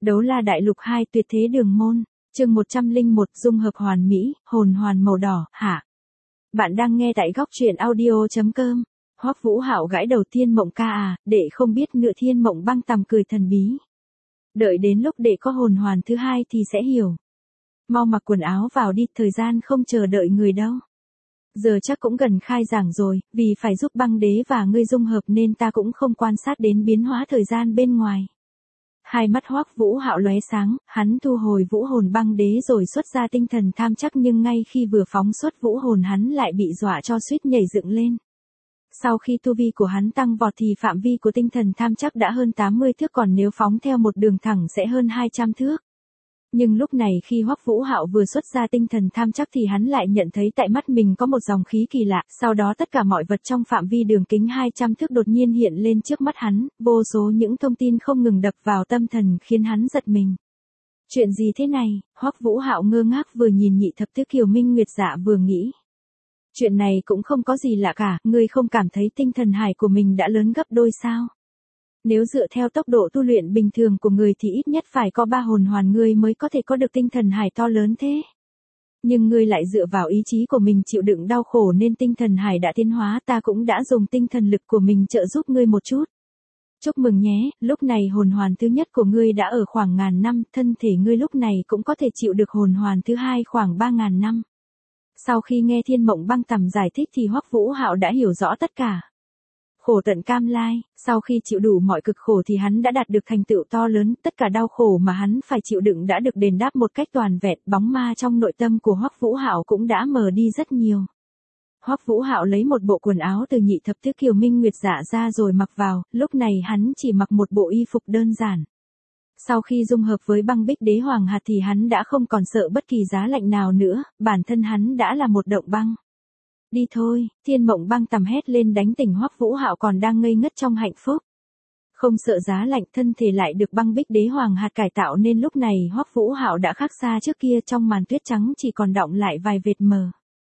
Đấu la đại lục 2 tuyệt thế đường môn, chương 101 dung hợp hoàn mỹ, hồn hoàn màu đỏ, hạ. Bạn đang nghe tại góc truyện audio.com. Hoắc Vũ Hạo gãi đầu Thiên Mộng ca à, đệ không biết nữa. Thiên Mộng băng tằm cười thần bí. Đợi đến lúc đệ có hồn hoàn thứ hai thì sẽ hiểu. Mau mặc quần áo vào đi, thời gian không chờ đợi người đâu. Giờ chắc cũng gần khai giảng rồi, vì phải giúp băng đế và ngươi dung hợp nên ta cũng không quan sát đến biến hóa thời gian bên ngoài. Hai mắt Hoắc Vũ Hạo lóe sáng, hắn thu hồi vũ hồn băng đế rồi xuất ra tinh thần tham chắc, nhưng ngay khi vừa phóng xuất vũ hồn hắn lại bị dọa cho suýt nhảy dựng lên. Sau khi tu vi của hắn tăng vọt thì phạm vi của tinh thần tham chắc đã hơn 80 thước, còn nếu phóng theo một đường thẳng sẽ hơn 200 thước. Nhưng lúc này khi Hoắc Vũ Hạo vừa xuất ra tinh thần tham chắc thì hắn lại nhận thấy tại mắt mình có một dòng khí kỳ lạ, sau đó tất cả mọi vật trong phạm vi đường kính 200 thước đột nhiên hiện lên trước mắt hắn, vô số những thông tin không ngừng đập vào tâm thần khiến hắn giật mình. Chuyện gì thế này? Hoắc Vũ Hạo ngơ ngác vừa nhìn Nhị Thập Tứ Kiều Minh Nguyệt Dạ vừa nghĩ. Chuyện này cũng không có gì lạ cả, ngươi không cảm thấy tinh thần hải của mình đã lớn gấp đôi sao? Nếu dựa theo tốc độ tu luyện bình thường của người thì ít nhất phải có 3 hồn hoàn ngươi mới có thể có được tinh thần hải to lớn thế. Nhưng ngươi lại dựa vào ý chí của mình chịu đựng đau khổ nên tinh thần hải đã tiến hóa, ta cũng đã dùng tinh thần lực của mình trợ giúp ngươi một chút. Chúc mừng nhé, lúc này hồn hoàn thứ nhất của ngươi đã ở khoảng ngàn năm, thân thể ngươi lúc này cũng có thể chịu được hồn hoàn thứ hai khoảng 3.000 năm. Sau khi nghe Thiên Mộng băng tằm giải thích thì Hoắc Vũ Hạo đã hiểu rõ tất cả. Khổ tận cam lai, sau khi chịu đủ mọi cực khổ thì hắn đã đạt được thành tựu to lớn, tất cả đau khổ mà hắn phải chịu đựng đã được đền đáp một cách toàn vẹn, bóng ma trong nội tâm của Hoắc Vũ Hạo cũng đã mờ đi rất nhiều. Hoắc Vũ Hạo lấy một bộ quần áo từ Nhị Thập Tứ Kiều Minh Nguyệt Dạ ra rồi mặc vào, lúc này hắn chỉ mặc một bộ y phục đơn giản. Sau khi dung hợp với băng bích đế hoàng hạt thì hắn đã không còn sợ bất kỳ giá lạnh nào nữa, bản thân hắn đã là một động băng. Đi thôi, Thiên Mộng băng tằm hét lên đánh tỉnh Hoắc Vũ Hạo còn đang ngây ngất trong hạnh phúc. Không sợ giá lạnh, thân thể lại được băng bích đế hoàng hạt cải tạo nên lúc này Hoắc Vũ Hạo đã khác xa trước kia, trong màn tuyết trắng chỉ còn đọng lại vài vệt mờ.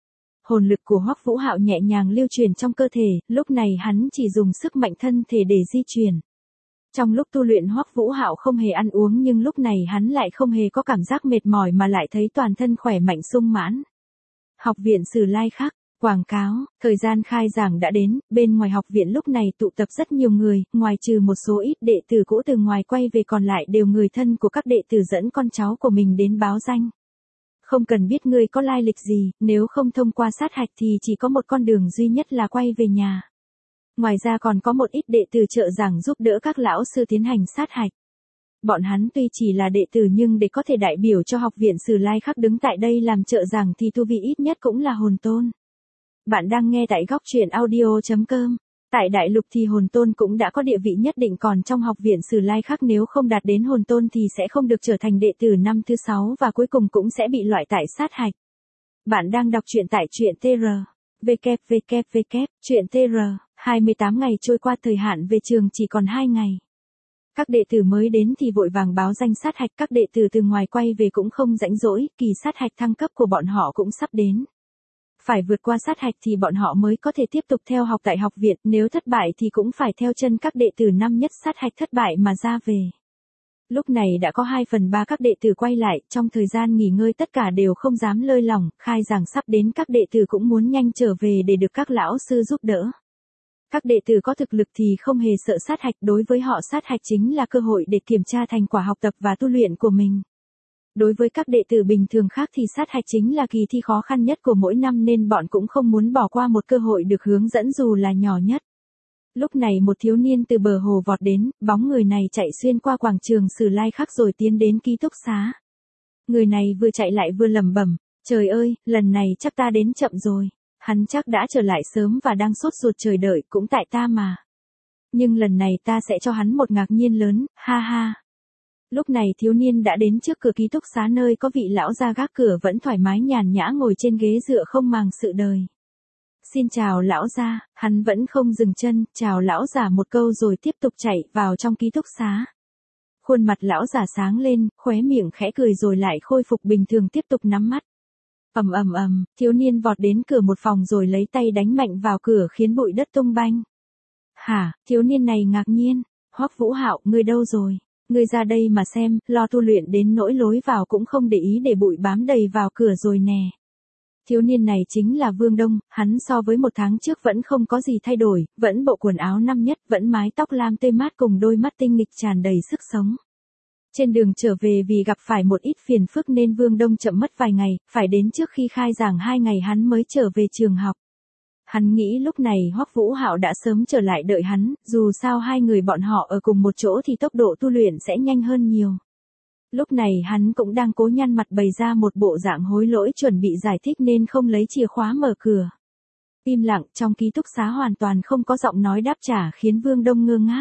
Hồn lực của Hoắc Vũ Hạo nhẹ nhàng lưu truyền trong cơ thể, lúc này hắn chỉ dùng sức mạnh thân thể để di chuyển. Trong lúc tu luyện Hoắc Vũ Hạo không hề ăn uống, nhưng lúc này hắn lại không hề có cảm giác mệt mỏi mà lại thấy toàn thân khỏe mạnh sung mãn. Học viện Sử Lai Khắc. Quảng cáo, thời gian khai giảng đã đến, bên ngoài học viện lúc này tụ tập rất nhiều người, ngoài trừ một số ít đệ tử cũ từ ngoài quay về còn lại đều người thân của các đệ tử dẫn con cháu của mình đến báo danh. Không cần biết ngươi có lai lịch gì, nếu không thông qua sát hạch thì chỉ có một con đường duy nhất là quay về nhà. Ngoài ra còn có một ít đệ tử trợ giảng giúp đỡ các lão sư tiến hành sát hạch. Bọn hắn tuy chỉ là đệ tử nhưng để có thể đại biểu cho học viện Sử Lai Khắc đứng tại đây làm trợ giảng thì tu vi ít nhất cũng là hồn tôn. Bạn đang nghe tại góc truyện audio.com. Tại đại lục thì hồn tôn cũng đã có địa vị nhất định, còn trong học viện Sử Lai Khắc nếu không đạt đến hồn tôn thì sẽ không được trở thành đệ tử năm thứ 6 và cuối cùng cũng sẽ bị loại tại sát hạch. Bạn đang đọc truyện tại truyện TR. www. Truyện TR. 28 ngày trôi qua, thời hạn về trường chỉ còn 2 ngày. Các đệ tử mới đến thì vội vàng báo danh sát hạch, các đệ tử từ ngoài quay về cũng không rảnh rỗi, kỳ sát hạch thăng cấp của bọn họ cũng sắp đến. Phải vượt qua sát hạch thì bọn họ mới có thể tiếp tục theo học tại học viện, nếu thất bại thì cũng phải theo chân các đệ tử năm nhất sát hạch thất bại mà ra về. Lúc này đã có 2/3 các đệ tử quay lại, trong thời gian nghỉ ngơi tất cả đều không dám lơi lỏng, khai giảng sắp đến các đệ tử cũng muốn nhanh trở về để được các lão sư giúp đỡ. Các đệ tử có thực lực thì không hề sợ sát hạch, đối với họ sát hạch chính là cơ hội để kiểm tra thành quả học tập và tu luyện của mình. Đối với các đệ tử bình thường khác thì sát hạch chính là kỳ thi khó khăn nhất của mỗi năm nên bọn cũng không muốn bỏ qua một cơ hội được hướng dẫn dù là nhỏ nhất. Lúc này một thiếu niên từ bờ hồ vọt đến, bóng người này chạy xuyên qua quảng trường Sử Lai Khắc rồi tiến đến ký túc xá. Người này vừa chạy lại vừa lẩm bẩm, trời ơi, lần này chắc ta đến chậm rồi, hắn chắc đã trở lại sớm và đang sốt ruột chờ đợi, cũng tại ta mà. Nhưng lần này ta sẽ cho hắn một ngạc nhiên lớn, ha ha. Lúc này thiếu niên đã đến trước cửa ký túc xá nơi có vị lão gia gác cửa vẫn thoải mái nhàn nhã ngồi trên ghế dựa không màng sự đời. Xin chào lão gia, hắn vẫn không dừng chân, chào lão giả một câu rồi tiếp tục chạy vào trong ký túc xá. Khuôn mặt lão giả sáng lên, khóe miệng khẽ cười rồi lại khôi phục bình thường tiếp tục nắm mắt. Thiếu niên vọt đến cửa một phòng rồi lấy tay đánh mạnh vào cửa khiến bụi đất tung banh. Hả, thiếu niên này ngạc nhiên, Hoắc Vũ Hạo, ngươi đâu rồi? Ngươi ra đây mà xem, lo tu luyện đến nỗi lối vào cũng không để ý để bụi bám đầy vào cửa rồi nè. Thiếu niên này chính là Vương Đông, hắn so với một tháng trước vẫn không có gì thay đổi, vẫn bộ quần áo năm nhất, vẫn mái tóc lam tươi mát cùng đôi mắt tinh nghịch tràn đầy sức sống. Trên đường trở về vì gặp phải một ít phiền phức nên Vương Đông chậm mất vài ngày, phải đến trước khi khai giảng 2 ngày hắn mới trở về trường học. Hắn nghĩ lúc này Hoắc Vũ Hạo đã sớm trở lại đợi hắn, dù sao hai người bọn họ ở cùng một chỗ thì tốc độ tu luyện sẽ nhanh hơn nhiều. Lúc này hắn cũng đang cố nhăn mặt bày ra một bộ dạng hối lỗi chuẩn bị giải thích nên không lấy chìa khóa mở cửa. Im lặng trong ký túc xá hoàn toàn không có giọng nói đáp trả khiến Vương Đông ngơ ngác.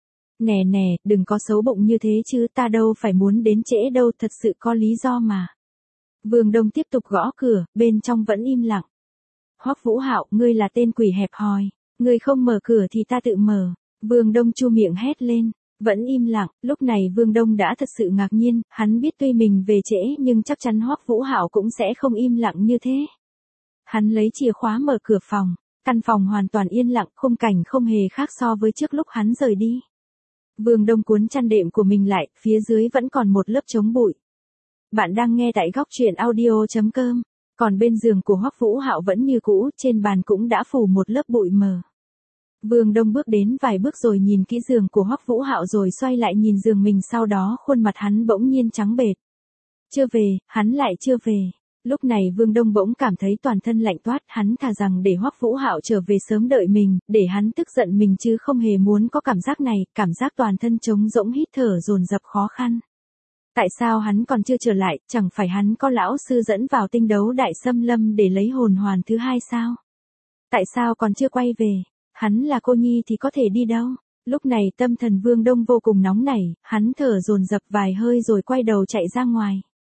Nè nè, đừng có xấu bụng như thế chứ, ta đâu phải muốn đến trễ đâu, thật sự có lý do mà. Vương Đông tiếp tục gõ cửa, bên trong vẫn im lặng. Hoắc Vũ Hạo, ngươi là tên quỷ hẹp hòi, ngươi không mở cửa thì ta tự mở. Vương Đông chu miệng hét lên, vẫn im lặng. Lúc này Vương Đông đã thật sự ngạc nhiên, hắn biết tuy mình về trễ nhưng chắc chắn Hoắc Vũ Hạo cũng sẽ không im lặng như thế. Hắn lấy chìa khóa mở cửa phòng, căn phòng hoàn toàn yên lặng, khung cảnh không hề khác so với trước lúc hắn rời đi. Vương Đông cuốn chăn đệm của mình lại, phía dưới vẫn còn một lớp chống bụi. Bạn đang nghe tại góc truyện audio.com. Còn bên giường của Hoắc Vũ Hạo vẫn như cũ, trên bàn cũng đã phủ một lớp bụi mờ. Vương Đông bước đến vài bước rồi nhìn kỹ giường của Hoắc Vũ Hạo rồi xoay lại nhìn giường mình, sau đó khuôn mặt hắn bỗng nhiên trắng bệch. Chưa về, hắn lại chưa về. Lúc này Vương Đông bỗng cảm thấy toàn thân lạnh toát, hắn thà rằng để Hoắc Vũ Hạo trở về sớm đợi mình, để hắn tức giận mình chứ không hề muốn có cảm giác này, cảm giác toàn thân trống rỗng hít thở dồn dập khó khăn. Tại sao hắn còn chưa trở lại, chẳng phải hắn có lão sư dẫn vào tinh đấu đại xâm lâm để lấy hồn hoàn thứ hai sao? Tại sao còn chưa quay về? Hắn là cô nhi thì có thể đi đâu? Lúc này tâm thần Vương Đông vô cùng nóng nảy, hắn thở dồn dập vài hơi rồi quay đầu chạy ra ngoài.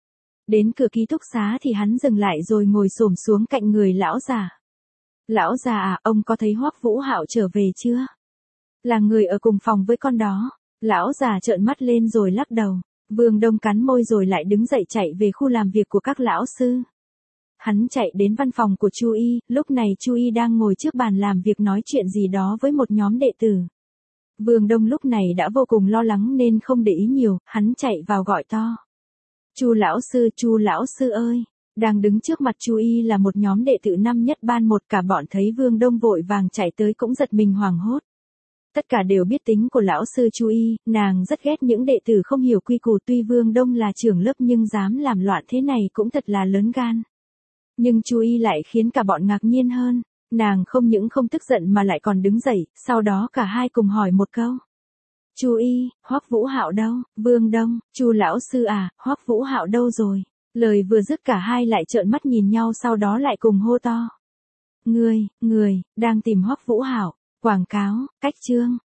Đến cửa ký túc xá thì hắn dừng lại rồi ngồi xổm xuống cạnh người lão già. Lão già à, ông có thấy Hoắc Vũ Hạo trở về chưa? Là người ở cùng phòng với con đó. Lão già trợn mắt lên rồi lắc đầu. Vương Đông cắn môi rồi lại đứng dậy chạy về khu làm việc của các lão sư. Hắn chạy đến văn phòng của Chu Y, lúc này Chu Y đang ngồi trước bàn làm việc nói chuyện gì đó với một nhóm đệ tử. Vương Đông lúc này đã vô cùng lo lắng nên không để ý nhiều, hắn chạy vào gọi to. Chu lão sư ơi. Đang đứng trước mặt Chu Y là một nhóm đệ tử năm nhất ban một, cả bọn thấy Vương Đông vội vàng chạy tới cũng giật mình hoảng hốt. Tất cả đều biết tính của lão sư Chu Y, nàng rất ghét những đệ tử không hiểu quy củ, tuy Vương Đông là trưởng lớp nhưng dám làm loạn thế này cũng thật là lớn gan. Nhưng Chu Y lại khiến cả bọn ngạc nhiên hơn, nàng không những không tức giận mà lại còn đứng dậy, sau đó cả hai cùng hỏi một câu. Chu Y, Hoắc Vũ Hạo đâu? Vương Đông, Chu lão sư à, Hoắc Vũ Hạo đâu rồi? Lời vừa dứt cả hai lại trợn mắt nhìn nhau, sau đó lại cùng hô to. Người, đang tìm Hoắc Vũ Hạo. Quảng cáo, cách chương.